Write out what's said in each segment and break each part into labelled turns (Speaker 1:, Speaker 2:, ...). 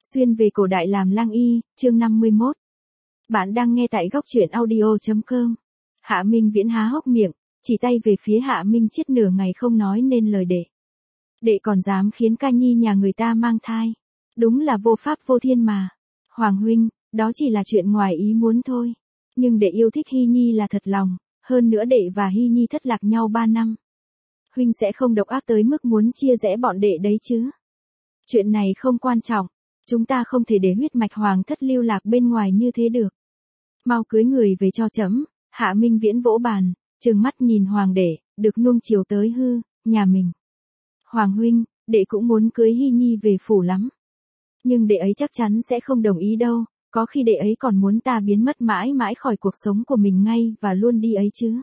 Speaker 1: Xuyên về cổ đại làm lang y, chương 51. Bạn đang nghe tại góc truyện audio.com. Hạ Minh Viễn há hốc miệng, chỉ tay về phía Hạ Minh Chiết nửa ngày không nói nên lời đệ. Đệ còn dám khiến ca nhi nhà người ta mang thai. Đúng là vô pháp vô thiên mà. Hoàng huynh, đó chỉ là chuyện ngoài ý muốn thôi. Nhưng đệ yêu thích Hy Nhi là thật lòng, hơn nữa đệ và Hy Nhi thất lạc nhau 3 năm. Huynh sẽ không độc ác tới mức muốn chia rẽ bọn đệ đấy chứ. Chuyện này không quan trọng. Chúng ta không thể để huyết mạch hoàng thất lưu lạc bên ngoài như thế được. Mau cưới người về cho trẫm. Hạ Minh Viễn vỗ bàn, trừng mắt nhìn hoàng đệ, được nuông chiều tới hư, nhà mình. Hoàng huynh, đệ cũng muốn cưới Hy Nhi về phủ lắm. Nhưng đệ ấy chắc chắn sẽ không đồng ý đâu, có khi đệ ấy còn muốn ta biến mất mãi mãi khỏi cuộc sống của mình ngay và luôn đi ấy chứ.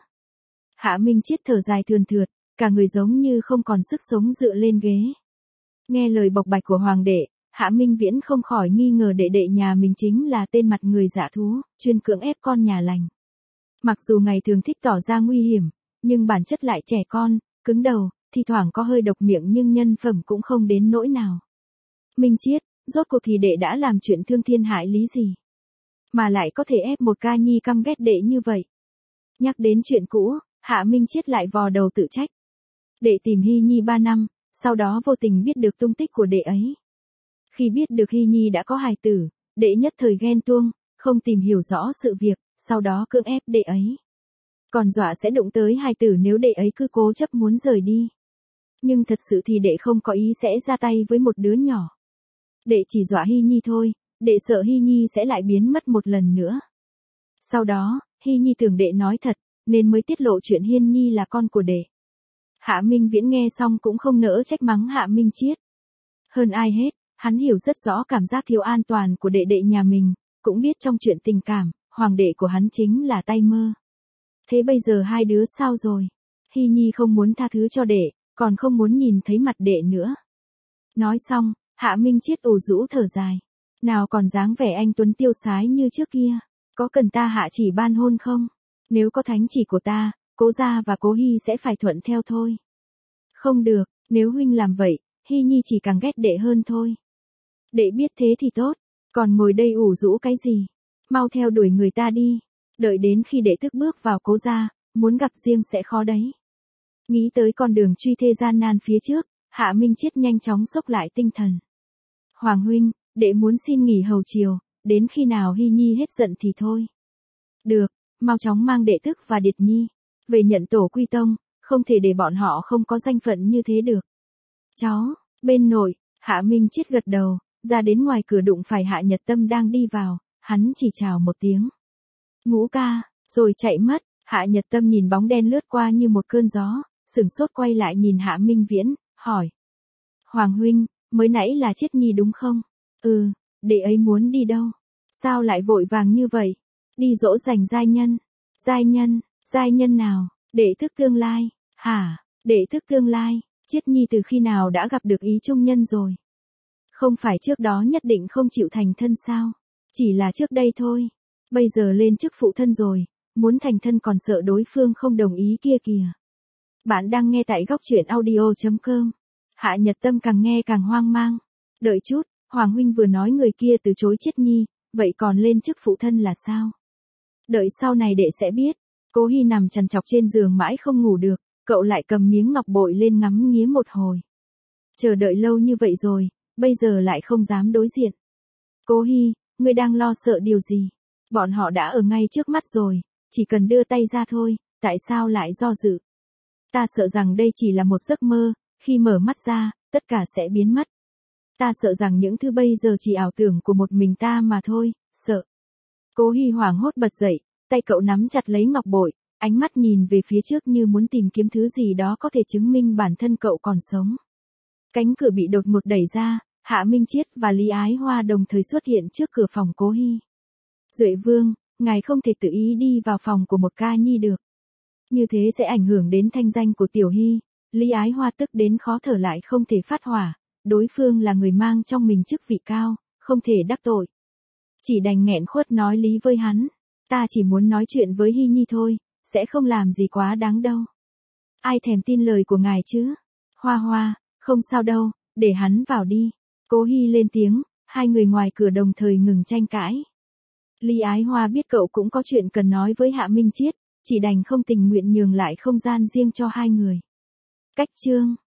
Speaker 1: Hạ Minh Chiết thở dài thườn thượt, cả người giống như không còn sức sống dựa lên ghế. Nghe lời bộc bạch của hoàng đệ, Hạ Minh Viễn không khỏi nghi ngờ đệ đệ nhà mình chính là tên mặt người dạ thú, chuyên cưỡng ép con nhà lành. Mặc dù ngày thường thích tỏ ra nguy hiểm, nhưng bản chất lại trẻ con, cứng đầu, thi thoảng có hơi độc miệng nhưng nhân phẩm cũng không đến nỗi nào. Minh Chiết, rốt cuộc thì đệ đã làm chuyện thương thiên hại lý gì? Mà lại có thể ép một ca nhi căm ghét đệ như vậy. Nhắc đến chuyện cũ, Hạ Minh Chiết lại vò đầu tự trách. Đệ tìm Hy Nhi 3 năm, sau đó vô tình biết được tung tích của đệ ấy. Khi biết được Hy Nhi đã có hài tử, đệ nhất thời ghen tuông, không tìm hiểu rõ sự việc, sau đó cưỡng ép đệ ấy. Còn dọa sẽ đụng tới hài tử nếu đệ ấy cứ cố chấp muốn rời đi. Nhưng thật sự thì đệ không có ý sẽ ra tay với một đứa nhỏ. Đệ chỉ dọa Hy Nhi thôi, đệ sợ Hy Nhi sẽ lại biến mất một lần nữa. Sau đó, Hy Nhi tưởng đệ nói thật, nên mới tiết lộ chuyện Hiên Nhi là con của đệ. Hạ Minh Viễn nghe xong cũng không nỡ trách mắng Hạ Minh Chiết. Hơn ai hết, hắn hiểu rất rõ cảm giác thiếu an toàn của đệ đệ nhà mình, cũng biết trong chuyện tình cảm, hoàng đệ của hắn chính là tay mơ. Thế bây giờ hai đứa sao rồi? Hy Nhi không muốn tha thứ cho đệ, còn không muốn nhìn thấy mặt đệ nữa. Nói xong, Hạ Minh Chiết ủ rũ thở dài. Nào còn dáng vẻ anh tuấn tiêu sái như trước kia, có cần ta hạ chỉ ban hôn không? Nếu có thánh chỉ của ta, Cố gia và Cố Hy sẽ phải thuận theo thôi. Không được, nếu huynh làm vậy, Hy Nhi chỉ càng ghét đệ hơn thôi. Đệ biết thế thì tốt, còn ngồi đây ủ rũ cái gì? Mau theo đuổi người ta đi, đợi đến khi đệ tức bước vào Cố gia, muốn gặp riêng sẽ khó đấy. Nghĩ tới con đường truy thê gian nan phía trước, Hạ Minh Chiết nhanh chóng xốc lại tinh thần. Hoàng huynh, đệ muốn xin nghỉ hầu chiều, đến khi nào Hy Nhi hết giận thì thôi. Được, mau chóng mang đệ tức và Điệt Nhi về nhận tổ quy tông, không thể để bọn họ không có danh phận như thế được. Cháu, bên nội, Hạ Minh Chiết gật đầu, ra đến ngoài cửa đụng phải Hạ Nhật Tâm đang đi vào, hắn chỉ chào một tiếng. Ngũ ca, rồi chạy mất. Hạ Nhật Tâm nhìn bóng đen lướt qua như một cơn gió, sửng sốt quay lại nhìn Hạ Minh Viễn, hỏi. Hoàng huynh, mới nãy là Chiết Nhi đúng không? Ừ, đệ ấy muốn đi đâu? Sao lại vội vàng như vậy? Đi dỗ dành giai nhân. Giai nhân nào? Đệ thức tương lai. Hả? Đệ thức tương lai. Chiết Nhi từ khi nào đã gặp được ý trung nhân rồi? Không phải trước đó nhất định không chịu thành thân sao? Chỉ là trước đây thôi. Bây giờ lên chức phụ thân rồi, muốn thành thân còn sợ đối phương không đồng ý kia kìa. Bạn đang nghe tại góc truyện audio.com. Hạ Nhật Tâm càng nghe càng hoang mang. Đợi chút, Hoàng huynh vừa nói người kia từ chối Chiết Nhi, vậy còn lên chức phụ thân là sao? Đợi sau này đệ sẽ biết. Cố Hy nằm trằn trọc trên giường mãi không ngủ được, cậu lại cầm miếng ngọc bội lên ngắm nghía một hồi. Chờ đợi lâu như vậy rồi, bây giờ lại không dám đối diện. Cố Hy, ngươi đang lo sợ điều gì? Bọn họ đã ở ngay trước mắt rồi, chỉ cần đưa tay ra thôi, tại sao lại do dự? Ta sợ rằng đây chỉ là một giấc mơ, khi mở mắt ra, tất cả sẽ biến mất. Ta sợ rằng những thứ bây giờ chỉ ảo tưởng của một mình ta mà thôi, sợ. Cố Hy hoảng hốt bật dậy, tay cậu nắm chặt lấy ngọc bội, ánh mắt nhìn về phía trước như muốn tìm kiếm thứ gì đó có thể chứng minh bản thân cậu còn sống. Cánh cửa bị đột ngột đẩy ra, Hạ Minh Chiết và Lý Ái Hoa đồng thời xuất hiện trước cửa phòng Cố Hy. Duệ Vương, ngài không thể tự ý đi vào phòng của một ca nhi được. Như thế sẽ ảnh hưởng đến thanh danh của Tiểu Hy. Lý Ái Hoa tức đến khó thở lại không thể phát hỏa, đối phương là người mang trong mình chức vị cao, không thể đắc tội. Chỉ đành nghẹn khuất nói lý với hắn, ta chỉ muốn nói chuyện với Hy Nhi thôi, sẽ không làm gì quá đáng đâu. Ai thèm tin lời của ngài chứ? Hoa Hoa, không sao đâu, để hắn vào đi. Cố Hy lên tiếng, Hai người ngoài cửa đồng thời ngừng tranh cãi. Ly Ái Hoa biết cậu cũng có chuyện cần nói với Hạ Minh Chiết, chỉ đành không tình nguyện nhường lại không gian riêng cho hai người. Cách chương